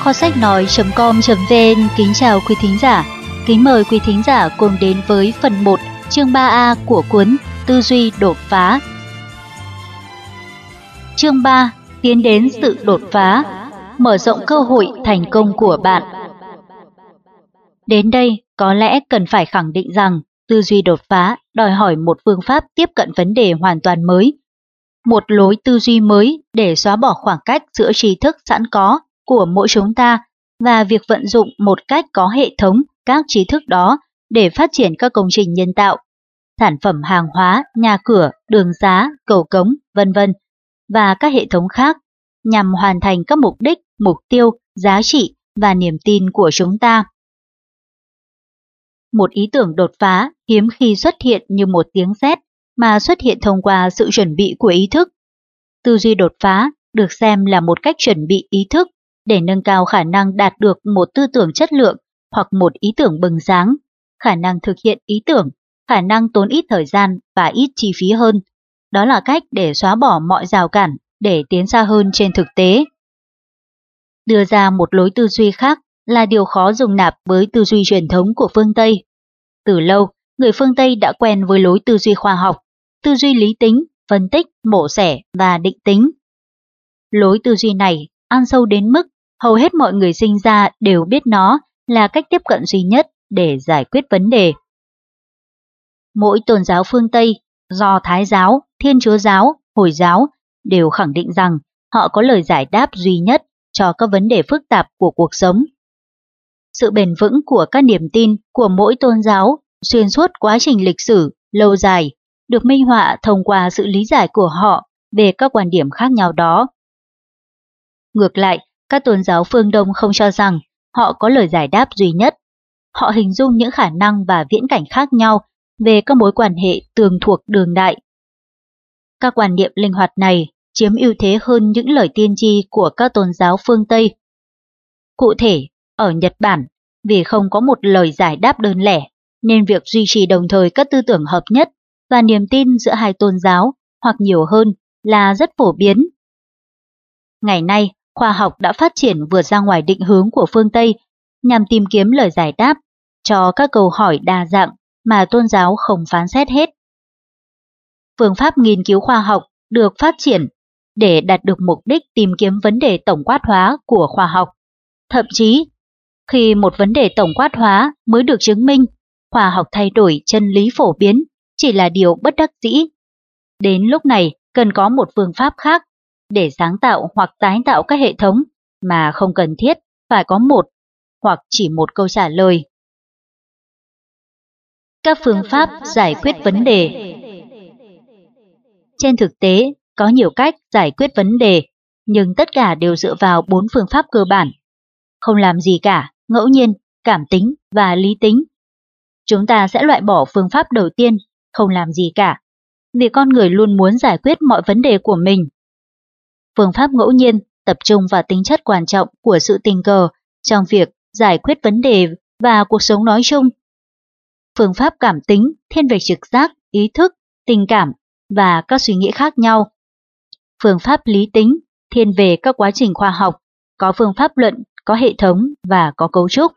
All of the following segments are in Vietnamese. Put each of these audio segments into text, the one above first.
Kho sách nói.com.vn kính chào quý thính giả. Kính mời quý thính giả cùng đến với phần 1, chương 3A của cuốn Tư duy đột phá. Chương 3. Tiến đến sự đột phá, mở rộng cơ hội thành công của bạn. Đến đây, có lẽ cần phải khẳng định rằng tư duy đột phá đòi hỏi một phương pháp tiếp cận vấn đề hoàn toàn mới, một lối tư duy mới để xóa bỏ khoảng cách giữa tri thức sẵn có của mỗi chúng ta và việc vận dụng một cách có hệ thống các tri thức đó để phát triển các công trình nhân tạo, sản phẩm hàng hóa, nhà cửa, đường xá, cầu cống, vân vân và các hệ thống khác nhằm hoàn thành các mục đích, mục tiêu, giá trị và niềm tin của chúng ta. Một ý tưởng đột phá hiếm khi xuất hiện như một tiếng sét mà xuất hiện thông qua sự chuẩn bị của ý thức. Tư duy đột phá được xem là một cách chuẩn bị ý thức để nâng cao khả năng đạt được một tư tưởng chất lượng hoặc một ý tưởng bừng sáng, khả năng thực hiện ý tưởng, khả năng tốn ít thời gian và ít chi phí hơn. Đó là cách để xóa bỏ mọi rào cản để tiến xa hơn trên thực tế. Đưa ra một lối tư duy khác là điều khó dung nạp với tư duy truyền thống của phương Tây. Từ lâu, người phương Tây đã quen với lối tư duy khoa học, tư duy lý tính, phân tích, mổ xẻ và định tính. Lối tư duy này ăn sâu đến mức hầu hết mọi người sinh ra đều biết nó là cách tiếp cận duy nhất để giải quyết vấn đề. Mỗi tôn giáo phương Tây, Do Thái giáo, Thiên Chúa giáo, Hồi giáo đều khẳng định rằng họ có lời giải đáp duy nhất cho các vấn đề phức tạp của cuộc sống. Sự bền vững của các niềm tin của mỗi tôn giáo xuyên suốt quá trình lịch sử lâu dài được minh họa thông qua sự lý giải của họ về các quan điểm khác nhau đó. Ngược lại, các tôn giáo phương Đông không cho rằng họ có lời giải đáp duy nhất. Họ hình dung những khả năng và viễn cảnh khác nhau về các mối quan hệ tường thuộc đường đại. Các quan niệm linh hoạt này chiếm ưu thế hơn những lời tiên tri của các tôn giáo phương Tây. Cụ thể, ở Nhật Bản, vì không có một lời giải đáp đơn lẻ, nên việc duy trì đồng thời các tư tưởng hợp nhất và niềm tin giữa hai tôn giáo hoặc nhiều hơn là rất phổ biến. Ngày nay, khoa học đã phát triển vượt ra ngoài định hướng của phương Tây nhằm tìm kiếm lời giải đáp cho các câu hỏi đa dạng mà tôn giáo không phán xét hết. Phương pháp nghiên cứu khoa học được phát triển để đạt được mục đích tìm kiếm vấn đề tổng quát hóa của khoa học. Thậm chí, khi một vấn đề tổng quát hóa mới được chứng minh, khoa học thay đổi chân lý phổ biến chỉ là điều bất đắc dĩ. Đến lúc này, cần có một phương pháp khác để sáng tạo hoặc tái tạo các hệ thống mà không cần thiết phải có một hoặc chỉ một câu trả lời. Các phương pháp giải quyết vấn đề. Trên thực tế, có nhiều cách giải quyết vấn đề, nhưng tất cả đều dựa vào 4 phương pháp cơ bản. Không làm gì cả, ngẫu nhiên, cảm tính và lý tính. Chúng ta sẽ loại bỏ phương pháp đầu tiên, không làm gì cả, vì con người luôn muốn giải quyết mọi vấn đề của mình. Phương pháp ngẫu nhiên tập trung vào tính chất quan trọng của sự tình cờ trong việc giải quyết vấn đề và cuộc sống nói chung. Phương pháp cảm tính thiên về trực giác, ý thức, tình cảm và các suy nghĩ khác nhau. Phương pháp lý tính thiên về các quá trình khoa học, có phương pháp luận, có hệ thống và có cấu trúc.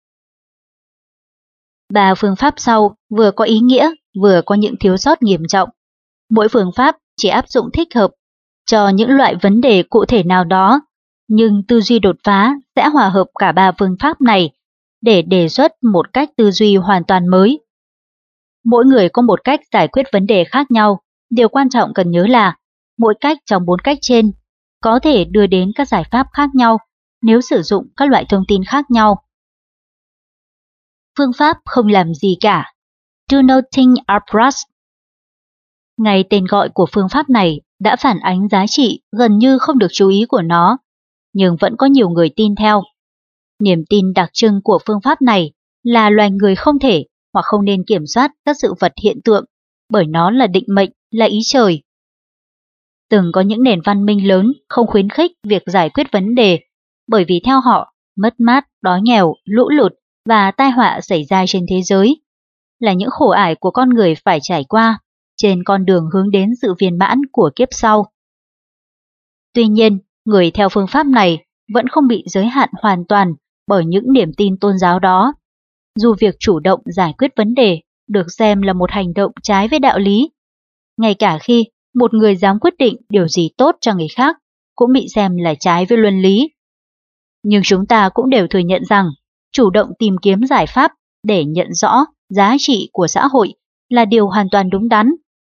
3 phương pháp sau vừa có ý nghĩa, vừa có những thiếu sót nghiêm trọng. Mỗi phương pháp chỉ áp dụng thích hợp cho những loại vấn đề cụ thể nào đó, nhưng tư duy đột phá sẽ hòa hợp cả 3 phương pháp này để đề xuất một cách tư duy hoàn toàn mới. Mỗi người có một cách giải quyết vấn đề khác nhau. Điều quan trọng cần nhớ là mỗi cách trong 4 cách trên có thể đưa đến các giải pháp khác nhau nếu sử dụng các loại thông tin khác nhau. Phương pháp không làm gì cả, Do Nothing Approach. Ngay tên gọi của phương pháp này đã phản ánh giá trị gần như không được chú ý của nó, nhưng vẫn có nhiều người tin theo. Niềm tin đặc trưng của phương pháp này là loài người không thể hoặc không nên kiểm soát các sự vật hiện tượng, bởi nó là định mệnh, là ý trời. Từng có những nền văn minh lớn không khuyến khích việc giải quyết vấn đề, bởi vì theo họ, mất mát, đói nghèo, lũ lụt và tai họa xảy ra trên thế giới là những khổ ải của con người phải trải qua trên con đường hướng đến sự viên mãn của kiếp sau. Tuy nhiên, người theo phương pháp này vẫn không bị giới hạn hoàn toàn bởi những niềm tin tôn giáo đó. Dù việc chủ động giải quyết vấn đề được xem là một hành động trái với đạo lý, ngay cả khi một người dám quyết định điều gì tốt cho người khác cũng bị xem là trái với luân lý. Nhưng chúng ta cũng đều thừa nhận rằng chủ động tìm kiếm giải pháp để nhận rõ giá trị của xã hội là điều hoàn toàn đúng đắn.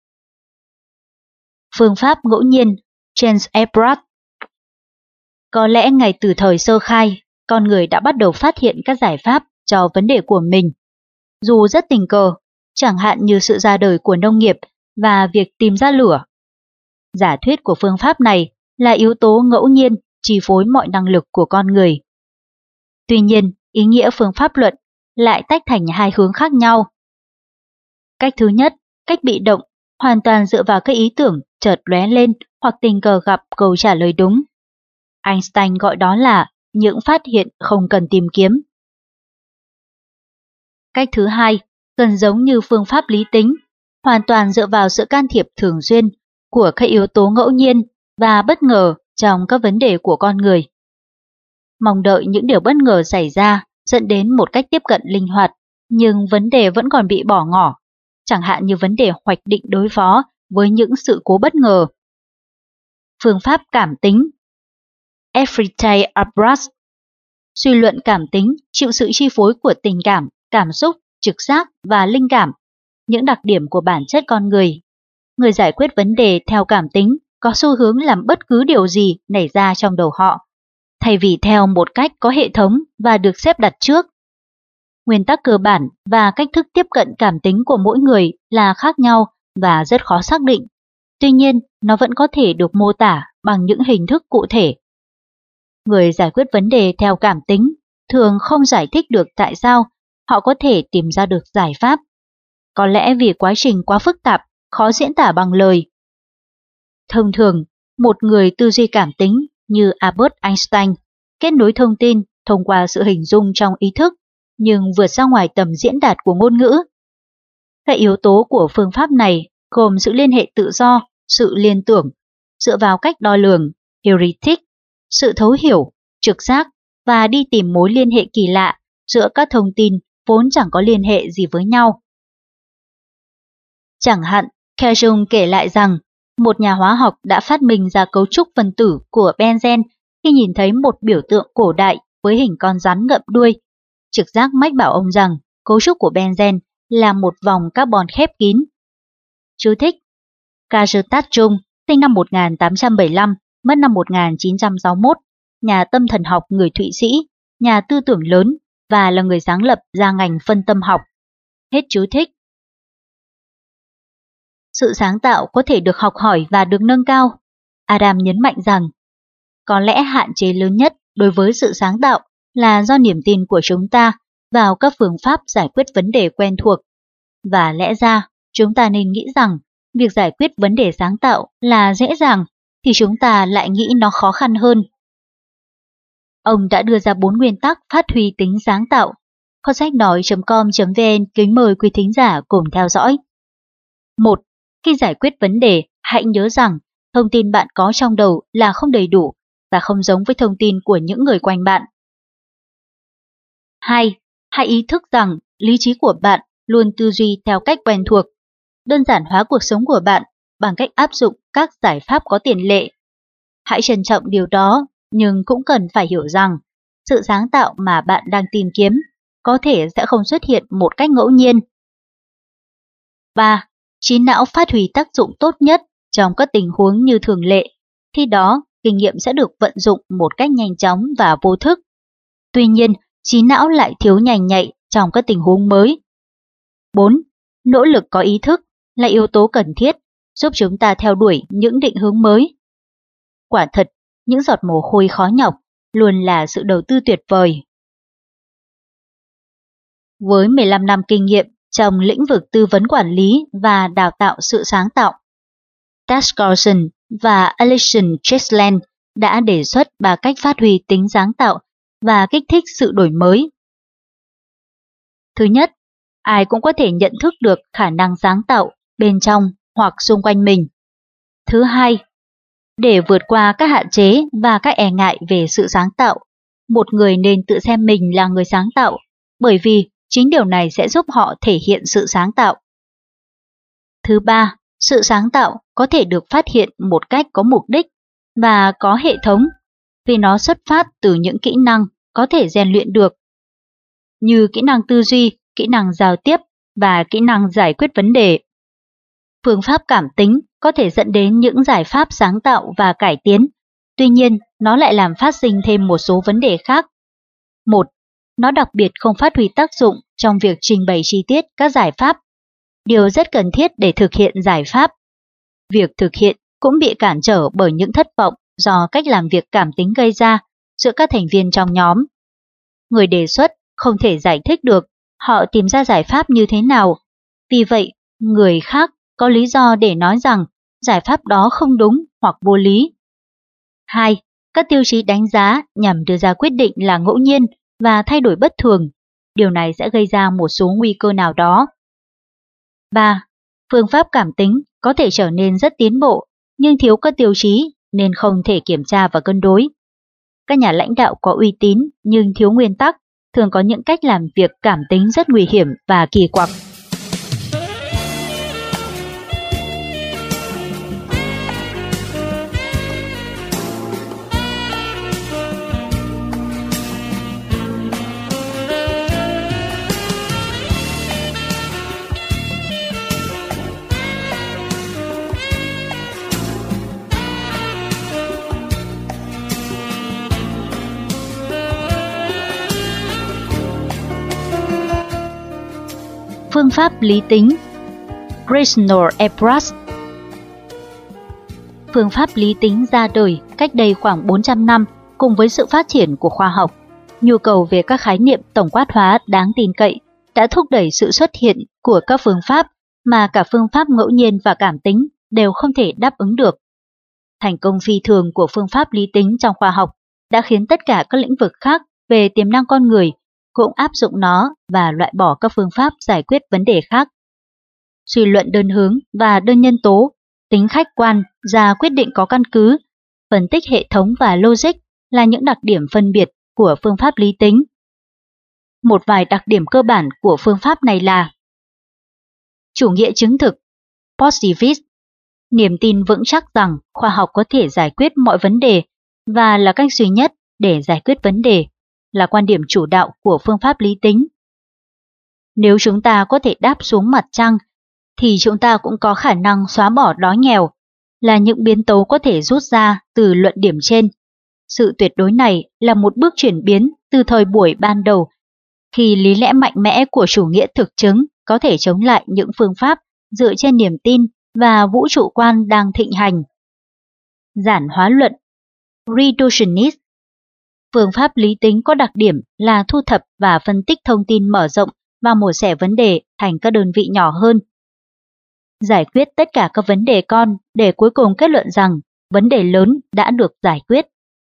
Phương pháp ngẫu nhiên James Ebrard. Có lẽ ngay từ thời sơ khai, con người đã bắt đầu phát hiện các giải pháp cho vấn đề của mình. Dù rất tình cờ, chẳng hạn như sự ra đời của nông nghiệp và việc tìm ra lửa. Giả thuyết của phương pháp này là yếu tố ngẫu nhiên chi phối mọi năng lực của con người. Tuy nhiên, ý nghĩa phương pháp luận lại tách thành hai hướng khác nhau. Cách thứ nhất, cách bị động, hoàn toàn dựa vào các ý tưởng chợt lóe lên hoặc tình cờ gặp câu trả lời đúng. Einstein gọi đó là những phát hiện không cần tìm kiếm. Cách thứ hai, gần giống như phương pháp lý tính, hoàn toàn dựa vào sự can thiệp thường xuyên của các yếu tố ngẫu nhiên và bất ngờ trong các vấn đề của con người. Mong đợi những điều bất ngờ xảy ra dẫn đến một cách tiếp cận linh hoạt, nhưng vấn đề vẫn còn bị bỏ ngỏ, chẳng hạn như vấn đề hoạch định đối phó với những sự cố bất ngờ. Phương pháp cảm tính Everyday Ebrard. Suy luận cảm tính chịu sự chi phối của tình cảm, cảm xúc, trực giác và linh cảm, những đặc điểm của bản chất con người. Người giải quyết vấn đề theo cảm tính có xu hướng làm bất cứ điều gì nảy ra trong đầu họ, thay vì theo một cách có hệ thống và được xếp đặt trước. Nguyên tắc cơ bản và cách thức tiếp cận cảm tính của mỗi người là khác nhau và rất khó xác định. Tuy nhiên, nó vẫn có thể được mô tả bằng những hình thức cụ thể. Người giải quyết vấn đề theo cảm tính thường không giải thích được tại sao họ có thể tìm ra được giải pháp. Có lẽ vì quá trình quá phức tạp, khó diễn tả bằng lời. Thông thường, một người tư duy cảm tính như Albert Einstein kết nối thông tin thông qua sự hình dung trong ý thức, nhưng vượt ra ngoài tầm diễn đạt của ngôn ngữ. Các yếu tố của phương pháp này gồm sự liên hệ tự do, sự liên tưởng, dựa vào cách đo lường, heuristic, sự thấu hiểu, trực giác và đi tìm mối liên hệ kỳ lạ giữa các thông tin vốn chẳng có liên hệ gì với nhau. Chẳng hạn, Carl Jung kể lại rằng một nhà hóa học đã phát minh ra cấu trúc phân tử của benzen khi nhìn thấy một biểu tượng cổ đại với hình con rắn ngậm đuôi. Trực giác mách bảo ông rằng cấu trúc của benzen là một vòng carbon khép kín. Chú thích: Carl Jung, sinh năm 1875, mất năm 1961, nhà tâm thần học người Thụy Sĩ, nhà tư tưởng lớn và là người sáng lập ra ngành phân tâm học. Hết chú thích. Sự sáng tạo có thể được học hỏi và được nâng cao. Adam nhấn mạnh rằng, có lẽ hạn chế lớn nhất đối với sự sáng tạo là do niềm tin của chúng ta vào các phương pháp giải quyết vấn đề quen thuộc. Và lẽ ra, chúng ta nên nghĩ rằng việc giải quyết vấn đề sáng tạo là dễ dàng, thì chúng ta lại nghĩ nó khó khăn hơn. Ông đã đưa ra 4 nguyên tắc phát huy tính sáng tạo. Kho sách nói.com.vn kính mời quý thính giả cùng theo dõi. 1. Khi giải quyết vấn đề, hãy nhớ rằng thông tin bạn có trong đầu là không đầy đủ và không giống với thông tin của những người quanh bạn. 2. Hãy ý thức rằng lý trí của bạn luôn tư duy theo cách quen thuộc. Đơn giản hóa cuộc sống của bạn bằng cách áp dụng các giải pháp có tiền lệ. Hãy trân trọng điều đó, nhưng cũng cần phải hiểu rằng sự sáng tạo mà bạn đang tìm kiếm có thể sẽ không xuất hiện một cách ngẫu nhiên. 3. Trí não phát huy tác dụng tốt nhất trong các tình huống như thường lệ, khi đó kinh nghiệm sẽ được vận dụng một cách nhanh chóng và vô thức. Tuy nhiên, trí não lại thiếu nhanh nhạy trong các tình huống mới. 4. Nỗ lực có ý thức là yếu tố cần thiết giúp chúng ta theo đuổi những định hướng mới. Quả thật, những giọt mồ hôi khó nhọc luôn là sự đầu tư tuyệt vời. Với 15 năm kinh nghiệm trong lĩnh vực tư vấn quản lý và đào tạo sự sáng tạo, Ted Carlson và Alison Chesland đã đề xuất 3 cách phát huy tính sáng tạo và kích thích sự đổi mới. Thứ nhất, ai cũng có thể nhận thức được khả năng sáng tạo bên trong hoặc xung quanh mình. Thứ hai, Để vượt qua các hạn chế và các e ngại về sự sáng tạo, một người nên tự xem mình là người sáng tạo, bởi vì chính điều này sẽ giúp họ thể hiện sự sáng tạo. Thứ ba, sự sáng tạo có thể được phát hiện một cách có mục đích và có hệ thống, vì nó xuất phát từ những kỹ năng có thể rèn luyện được, như kỹ năng tư duy, kỹ năng giao tiếp và kỹ năng giải quyết vấn đề. Phương pháp cảm tính có thể dẫn đến những giải pháp sáng tạo và cải tiến, tuy nhiên nó lại làm phát sinh thêm một số vấn đề khác. Một, nó đặc biệt không phát huy tác dụng trong việc trình bày chi tiết các giải pháp, điều rất cần thiết để thực hiện giải pháp. Việc thực hiện cũng bị cản trở bởi những thất vọng do cách làm việc cảm tính gây ra giữa các thành viên trong nhóm. Người đề xuất không thể giải thích được họ tìm ra giải pháp như thế nào, vì vậy người khác có lý do để nói rằng giải pháp đó không đúng hoặc vô lý. 2. Các tiêu chí đánh giá nhằm đưa ra quyết định là ngẫu nhiên và thay đổi bất thường. Điều này sẽ gây ra một số nguy cơ nào đó. 3. Phương pháp cảm tính có thể trở nên rất tiến bộ, nhưng thiếu các tiêu chí nên không thể kiểm tra và cân đối. Các nhà lãnh đạo có uy tín nhưng thiếu nguyên tắc thường có những cách làm việc cảm tính rất nguy hiểm và kỳ quặc. Phương pháp lý tính Rational Approach. Phương pháp lý tính ra đời cách đây khoảng 400 năm cùng với sự phát triển của khoa học. Nhu cầu về các khái niệm tổng quát hóa đáng tin cậy đã thúc đẩy sự xuất hiện của các phương pháp mà cả phương pháp ngẫu nhiên và cảm tính đều không thể đáp ứng được. Thành công phi thường của phương pháp lý tính trong khoa học đã khiến tất cả các lĩnh vực khác về tiềm năng con người cũng áp dụng nó và loại bỏ các phương pháp giải quyết vấn đề khác. Suy luận đơn hướng và đơn nhân tố, tính khách quan, ra quyết định có căn cứ, phân tích hệ thống và logic là những đặc điểm phân biệt của phương pháp lý tính. Một vài đặc điểm cơ bản của phương pháp này là: chủ nghĩa chứng thực, positivist, niềm tin vững chắc rằng khoa học có thể giải quyết mọi vấn đề và là cách duy nhất để giải quyết vấn đề, là quan điểm chủ đạo của phương pháp lý tính. Nếu chúng ta có thể đáp xuống mặt trăng, thì chúng ta cũng có khả năng xóa bỏ đói nghèo, là những biến tấu có thể rút ra từ luận điểm trên. Sự tuyệt đối này là một bước chuyển biến từ thời buổi ban đầu, khi lý lẽ mạnh mẽ của chủ nghĩa thực chứng có thể chống lại những phương pháp dựa trên niềm tin và vũ trụ quan đang thịnh hành. Giản hóa luận, reductionist. Phương pháp lý tính có đặc điểm là thu thập và phân tích thông tin mở rộng và mổ xẻ vấn đề thành các đơn vị nhỏ hơn. Giải quyết tất cả các vấn đề con để cuối cùng kết luận rằng vấn đề lớn đã được giải quyết.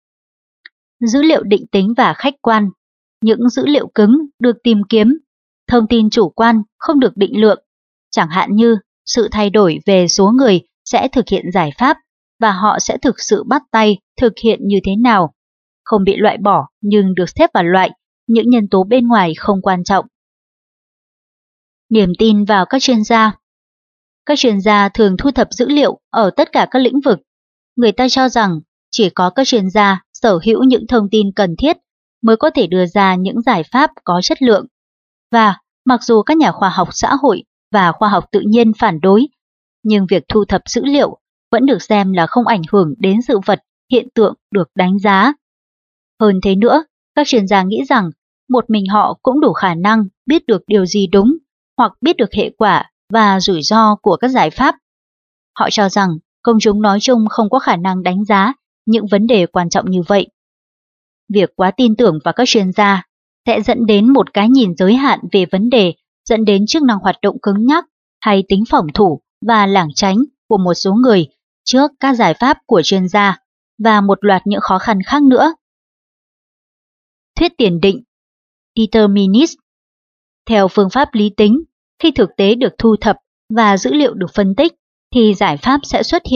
Dữ liệu định tính và khách quan. Những dữ liệu cứng được tìm kiếm, thông tin chủ quan không được định lượng, chẳng hạn như sự thay đổi về số người sẽ thực hiện giải pháp và họ sẽ thực sự bắt tay thực hiện như thế nào, không bị loại bỏ nhưng được xếp vào loại những nhân tố bên ngoài không quan trọng. Niềm tin vào các chuyên gia. Các chuyên gia thường thu thập dữ liệu ở tất cả các lĩnh vực. Người ta cho rằng chỉ có các chuyên gia sở hữu những thông tin cần thiết mới có thể đưa ra những giải pháp có chất lượng. Và mặc dù các nhà khoa học xã hội và khoa học tự nhiên phản đối, nhưng việc thu thập dữ liệu vẫn được xem là không ảnh hưởng đến sự vật, hiện tượng được đánh giá. Hơn thế nữa, các chuyên gia nghĩ rằng một mình họ cũng đủ khả năng biết được điều gì đúng hoặc biết được hệ quả và rủi ro của các giải pháp. Họ cho rằng công chúng nói chung không có khả năng đánh giá những vấn đề quan trọng như vậy. Việc quá tin tưởng vào các chuyên gia sẽ dẫn đến một cái nhìn giới hạn về vấn đề, dẫn đến chức năng hoạt động cứng nhắc hay tính phòng thủ và lảng tránh của một số người trước các giải pháp của chuyên gia và một loạt những khó khăn khác nữa. Thuyết tiền định, determinist. Theo phương pháp lý tính, khi thực tế được thu thập và dữ liệu được phân tích, thì giải pháp sẽ xuất hiện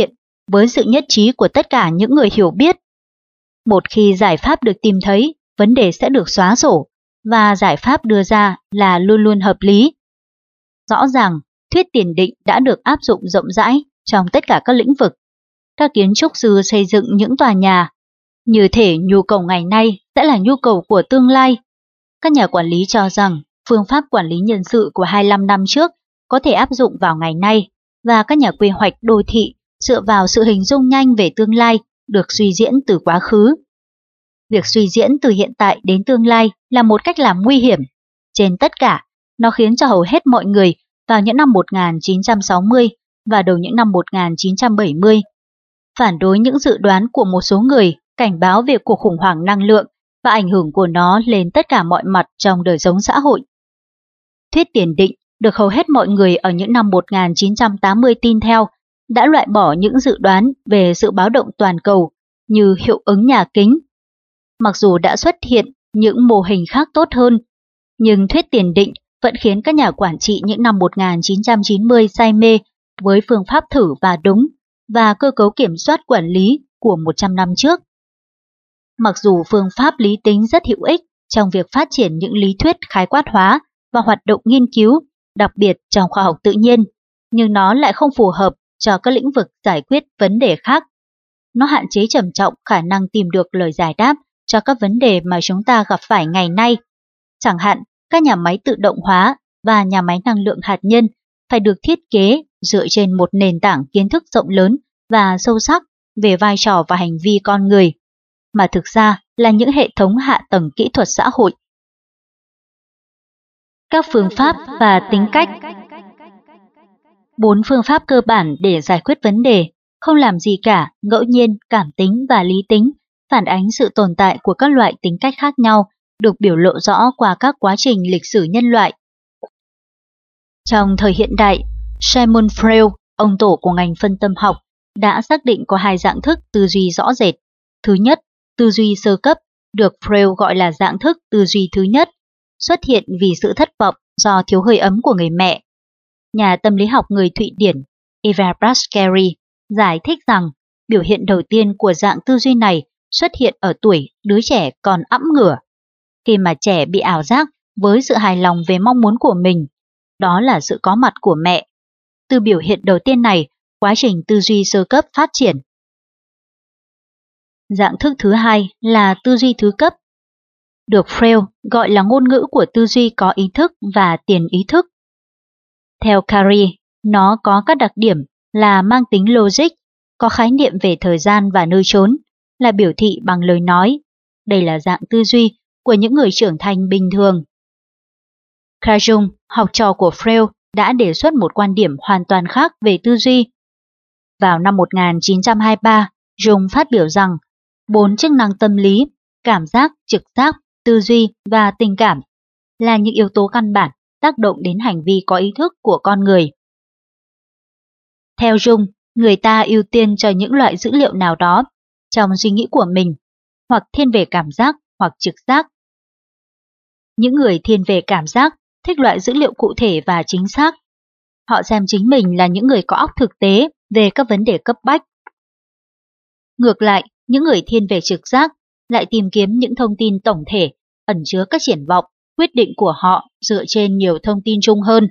với sự nhất trí của tất cả những người hiểu biết. Một khi giải pháp được tìm thấy, vấn đề sẽ được xóa sổ, và giải pháp đưa ra là luôn luôn hợp lý. Rõ ràng, thuyết tiền định đã được áp dụng rộng rãi trong tất cả các lĩnh vực. Các kiến trúc sư xây dựng những tòa nhà, như thể nhu cầu ngày nay sẽ là nhu cầu của tương lai. Các nhà quản lý cho rằng phương pháp quản lý nhân sự của 25 năm trước có thể áp dụng vào ngày nay, và các nhà quy hoạch đô thị dựa vào sự hình dung nhanh về tương lai được suy diễn từ quá khứ. Việc suy diễn từ hiện tại đến tương lai là một cách làm nguy hiểm. Trên tất cả, nó khiến cho hầu hết mọi người vào những năm 1960 và đầu những năm 1970 phản đối những dự đoán của một số người cảnh báo về cuộc khủng hoảng năng lượng và ảnh hưởng của nó lên tất cả mọi mặt trong đời sống xã hội. Thuyết tiền định được hầu hết mọi người ở những năm 1980 tin theo đã loại bỏ những dự đoán về sự báo động toàn cầu như hiệu ứng nhà kính. Mặc dù đã xuất hiện những mô hình khác tốt hơn, nhưng thuyết tiền định vẫn khiến các nhà quản trị những năm 1990 say mê với phương pháp thử và đúng và cơ cấu kiểm soát quản lý của 100 năm trước. Mặc dù phương pháp lý tính rất hữu ích trong việc phát triển những lý thuyết khái quát hóa và hoạt động nghiên cứu, đặc biệt trong khoa học tự nhiên, nhưng nó lại không phù hợp cho các lĩnh vực giải quyết vấn đề khác. Nó hạn chế trầm trọng khả năng tìm được lời giải đáp cho các vấn đề mà chúng ta gặp phải ngày nay. Chẳng hạn, các nhà máy tự động hóa và nhà máy năng lượng hạt nhân phải được thiết kế dựa trên một nền tảng kiến thức rộng lớn và sâu sắc về vai trò và hành vi con người, mà thực ra là những hệ thống hạ tầng kỹ thuật xã hội. Các phương pháp và tính cách. 4 phương pháp cơ bản để giải quyết vấn đề, không làm gì cả, ngẫu nhiên, cảm tính và lý tính, phản ánh sự tồn tại của các loại tính cách khác nhau, được biểu lộ rõ qua các quá trình lịch sử nhân loại. Trong thời hiện đại, Sigmund Freud, ông tổ của ngành phân tâm học, đã xác định có 2 dạng thức tư duy rõ rệt. Thứ nhất, tư duy sơ cấp, được Freud gọi là dạng thức tư duy thứ nhất, xuất hiện vì sự thất vọng do thiếu hơi ấm của người mẹ. Nhà tâm lý học người Thụy Điển Eva Braskeri giải thích rằng biểu hiện đầu tiên của dạng tư duy này xuất hiện ở tuổi đứa trẻ còn ẵm ngửa, khi mà trẻ bị ảo giác với sự hài lòng về mong muốn của mình, đó là sự có mặt của mẹ. Từ biểu hiện đầu tiên này, quá trình tư duy sơ cấp phát triển. Dạng thức thứ hai là tư duy thứ cấp, được Freud gọi là ngôn ngữ của tư duy có ý thức và tiền ý thức. Theo Carey, nó có các đặc điểm là mang tính logic, có khái niệm về thời gian và nơi chốn, là biểu thị bằng lời nói. Đây là dạng tư duy của những người trưởng thành bình thường. Carl Jung, học trò của Freud, đã đề xuất một quan điểm hoàn toàn khác về tư duy. Vào năm 1923, Jung phát biểu rằng 4 chức năng tâm lý, cảm giác, trực giác, tư duy và tình cảm là những yếu tố căn bản tác động đến hành vi có ý thức của con người. Theo Jung, người ta ưu tiên cho những loại dữ liệu nào đó trong suy nghĩ của mình, hoặc thiên về cảm giác hoặc trực giác. Những người thiên về cảm giác thích loại dữ liệu cụ thể và chính xác. Họ xem chính mình là những người có óc thực tế về các vấn đề cấp bách. Ngược lại, những người thiên về trực giác lại tìm kiếm những thông tin tổng thể, ẩn chứa các triển vọng, quyết định của họ dựa trên nhiều thông tin chung hơn.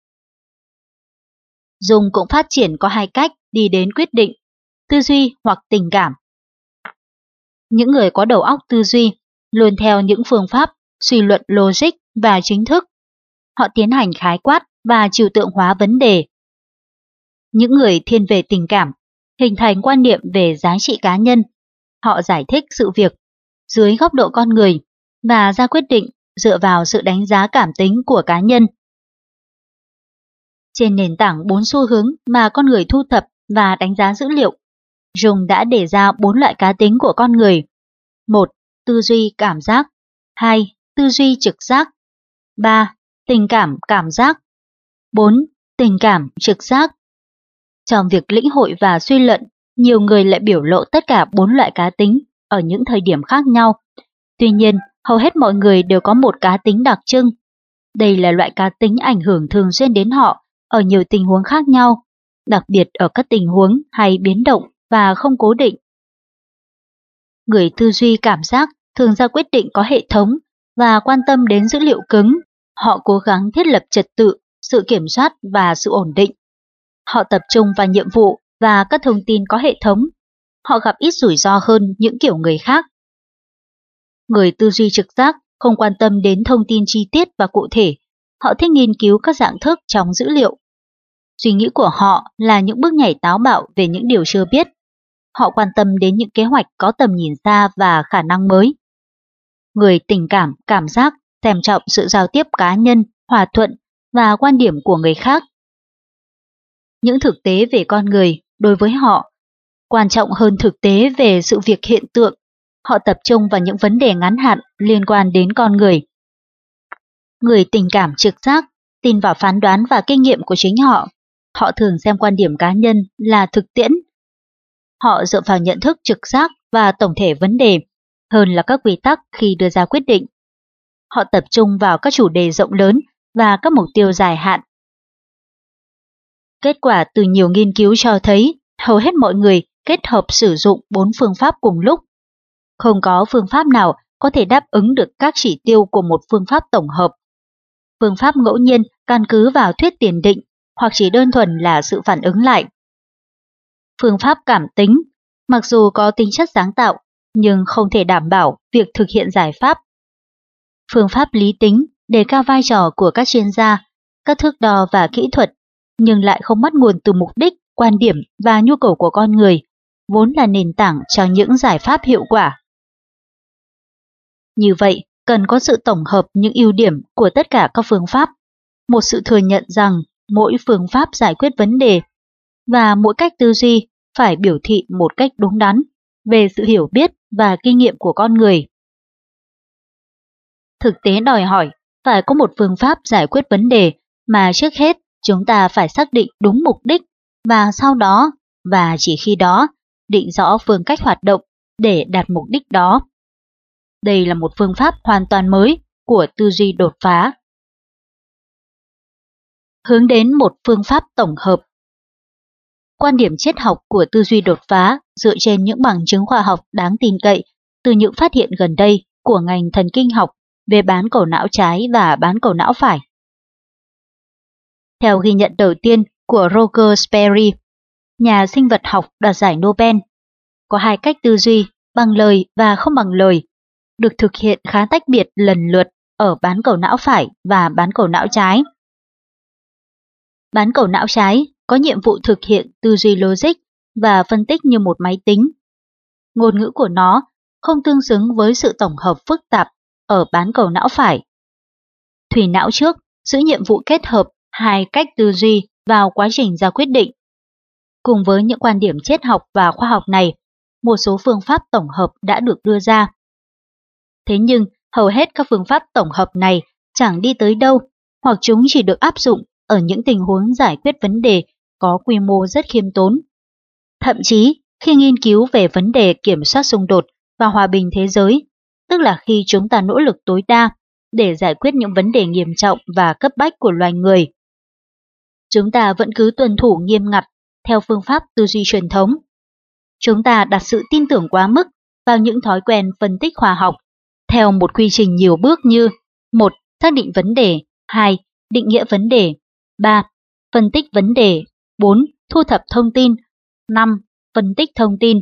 Jung cũng phát triển có 2 cách đi đến quyết định, tư duy hoặc tình cảm. Những người có đầu óc tư duy luôn theo những phương pháp suy luận logic và chính thức. Họ tiến hành khái quát và trừu tượng hóa vấn đề. Những người thiên về tình cảm hình thành quan niệm về giá trị cá nhân. Họ giải thích sự việc dưới góc độ con người và ra quyết định dựa vào sự đánh giá cảm tính của cá nhân. Trên nền tảng 4 xu hướng mà con người thu thập và đánh giá dữ liệu, Jung đã đề ra 4 loại cá tính của con người. 1. Tư duy cảm giác. 2. Tư duy trực giác. 3. Tình cảm cảm giác. 4. Tình cảm trực giác. Trong việc lĩnh hội và suy luận, nhiều người lại biểu lộ tất cả 4 loại cá tính ở những thời điểm khác nhau. Tuy nhiên, hầu hết mọi người đều có một cá tính đặc trưng. Đây là loại cá tính ảnh hưởng thường xuyên đến họ ở nhiều tình huống khác nhau, đặc biệt ở các tình huống hay biến động và không cố định. Người tư duy cảm giác thường ra quyết định có hệ thống và quan tâm đến dữ liệu cứng. Họ cố gắng thiết lập trật tự, sự kiểm soát và sự ổn định. Họ tập trung vào nhiệm vụ và các thông tin có hệ thống. Họ gặp ít rủi ro hơn những kiểu người khác. Người tư duy trực giác không quan tâm đến thông tin chi tiết và cụ thể. Họ thích nghiên cứu các dạng thức trong dữ liệu. Suy nghĩ của họ là những bước nhảy táo bạo về những điều chưa biết. Họ quan tâm đến những kế hoạch có tầm nhìn xa và khả năng mới. Người tình cảm, cảm giác xem trọng sự giao tiếp cá nhân, hòa thuận và quan điểm của người khác. Những thực tế về con người đối với họ quan trọng hơn thực tế về sự việc hiện tượng. Họ tập trung vào những vấn đề ngắn hạn liên quan đến con người. Người tình cảm trực giác tin vào phán đoán và kinh nghiệm của chính họ. Họ thường xem quan điểm cá nhân là thực tiễn. Họ dựa vào nhận thức trực giác và tổng thể vấn đề hơn là các quy tắc khi đưa ra quyết định. Họ tập trung vào các chủ đề rộng lớn và các mục tiêu dài hạn. Kết quả từ nhiều nghiên cứu cho thấy hầu hết mọi người kết hợp sử dụng 4 phương pháp cùng lúc. Không có phương pháp nào có thể đáp ứng được các chỉ tiêu của một phương pháp tổng hợp. Phương pháp ngẫu nhiên căn cứ vào thuyết tiền định hoặc chỉ đơn thuần là sự phản ứng lại. Phương pháp cảm tính, mặc dù có tính chất sáng tạo, nhưng không thể đảm bảo việc thực hiện giải pháp. Phương pháp lý tính đề cao vai trò của các chuyên gia, các thước đo và kỹ thuật, nhưng lại không bắt nguồn từ mục đích, quan điểm và nhu cầu của con người, vốn là nền tảng cho những giải pháp hiệu quả. Như vậy, cần có sự tổng hợp những ưu điểm của tất cả các phương pháp, một sự thừa nhận rằng mỗi phương pháp giải quyết vấn đề và mỗi cách tư duy phải biểu thị một cách đúng đắn về sự hiểu biết và kinh nghiệm của con người. Thực tế đòi hỏi phải có một phương pháp giải quyết vấn đề mà trước hết chúng ta phải xác định đúng mục đích và sau đó, và chỉ khi đó, định rõ phương cách hoạt động để đạt mục đích đó. Đây là một phương pháp hoàn toàn mới của tư duy đột phá. Hướng đến một phương pháp tổng hợp. Quan điểm triết học của tư duy đột phá dựa trên những bằng chứng khoa học đáng tin cậy từ những phát hiện gần đây của ngành thần kinh học về bán cầu não trái và bán cầu não phải. Theo ghi nhận đầu tiên của Roger Sperry, nhà sinh vật học đoạt giải Nobel, có hai cách tư duy bằng lời và không bằng lời được thực hiện khá tách biệt lần lượt ở bán cầu não phải và bán cầu não trái. Bán cầu não trái có nhiệm vụ thực hiện tư duy logic và phân tích như một máy tính. Ngôn ngữ của nó không tương xứng với sự tổng hợp phức tạp ở bán cầu não phải. Thùy não trước giữ nhiệm vụ kết hợp hai cách tư duy vào quá trình ra quyết định. Cùng với những quan điểm triết học và khoa học này, một số phương pháp tổng hợp đã được đưa ra. Thế nhưng, hầu hết các phương pháp tổng hợp này chẳng đi tới đâu, hoặc chúng chỉ được áp dụng ở những tình huống giải quyết vấn đề có quy mô rất khiêm tốn. Thậm chí, khi nghiên cứu về vấn đề kiểm soát xung đột và hòa bình thế giới, tức là khi chúng ta nỗ lực tối đa để giải quyết những vấn đề nghiêm trọng và cấp bách của loài người, chúng ta vẫn cứ tuân thủ nghiêm ngặt theo phương pháp tư duy truyền thống. Chúng ta đặt sự tin tưởng quá mức vào những thói quen phân tích khoa học theo một quy trình nhiều bước như 1. Xác định vấn đề, 2. Định nghĩa vấn đề, 3. Phân tích vấn đề, 4. Thu thập thông tin, 5. Phân tích thông tin.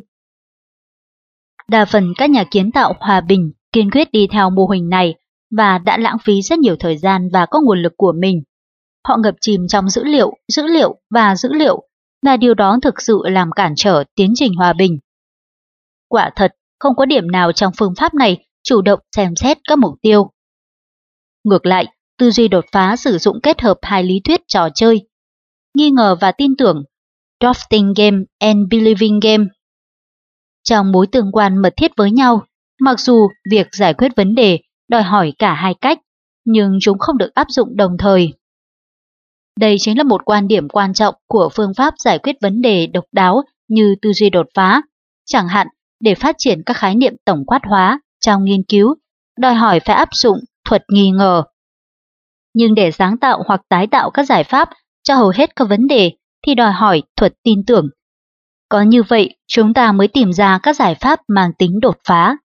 Đa phần các nhà kiến tạo hòa bình kiên quyết đi theo mô hình này và đã lãng phí rất nhiều thời gian và có nguồn lực của mình. Họ ngập chìm trong dữ liệu và điều đó thực sự làm cản trở tiến trình hòa bình. Quả thật, không có điểm nào trong phương pháp này chủ động xem xét các mục tiêu. Ngược lại, tư duy đột phá sử dụng kết hợp hai lý thuyết trò chơi, nghi ngờ và tin tưởng, Drafting Game and Believing Game. Trong mối tương quan mật thiết với nhau, mặc dù việc giải quyết vấn đề đòi hỏi cả hai cách, nhưng chúng không được áp dụng đồng thời. Đây chính là một quan điểm quan trọng của phương pháp giải quyết vấn đề độc đáo như tư duy đột phá. Chẳng hạn, để phát triển các khái niệm tổng quát hóa trong nghiên cứu, đòi hỏi phải áp dụng thuật nghi ngờ. Nhưng để sáng tạo hoặc tái tạo các giải pháp cho hầu hết các vấn đề thì đòi hỏi thuật tin tưởng. Có như vậy, chúng ta mới tìm ra các giải pháp mang tính đột phá.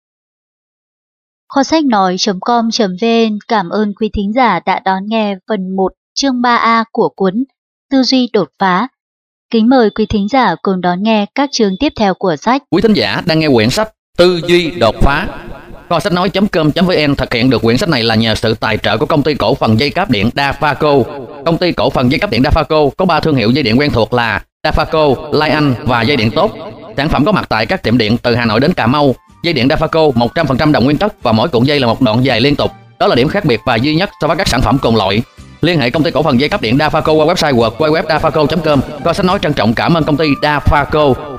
Kho sách nói.com.vn cảm ơn quý thính giả đã đón nghe phần 1 chương 3A của cuốn Tư duy đột phá. Kính mời quý thính giả cùng đón nghe các chương tiếp theo của sách. Quý thính giả đang nghe quyển sách Tư duy đột phá. Kho sách nói.com.vn thực hiện được quyển sách này là nhờ sự tài trợ của công ty cổ phần dây cáp điện Dafaco. Công ty cổ phần dây cáp điện Dafaco có 3 thương hiệu dây điện quen thuộc là Dafaco, Lai Anh và dây điện tốt. Sản phẩm có mặt tại các tiệm điện từ Hà Nội đến Cà Mau. Dây điện Dafaco 100% đồng nguyên chất và mỗi cuộn dây là một đoạn dài liên tục. Đó là điểm khác biệt và duy nhất so với các sản phẩm cùng loại. Liên hệ công ty cổ phần dây cáp điện Dafaco qua website www.dafaco.com. Kho sách nói trân trọng cảm ơn công ty Dafaco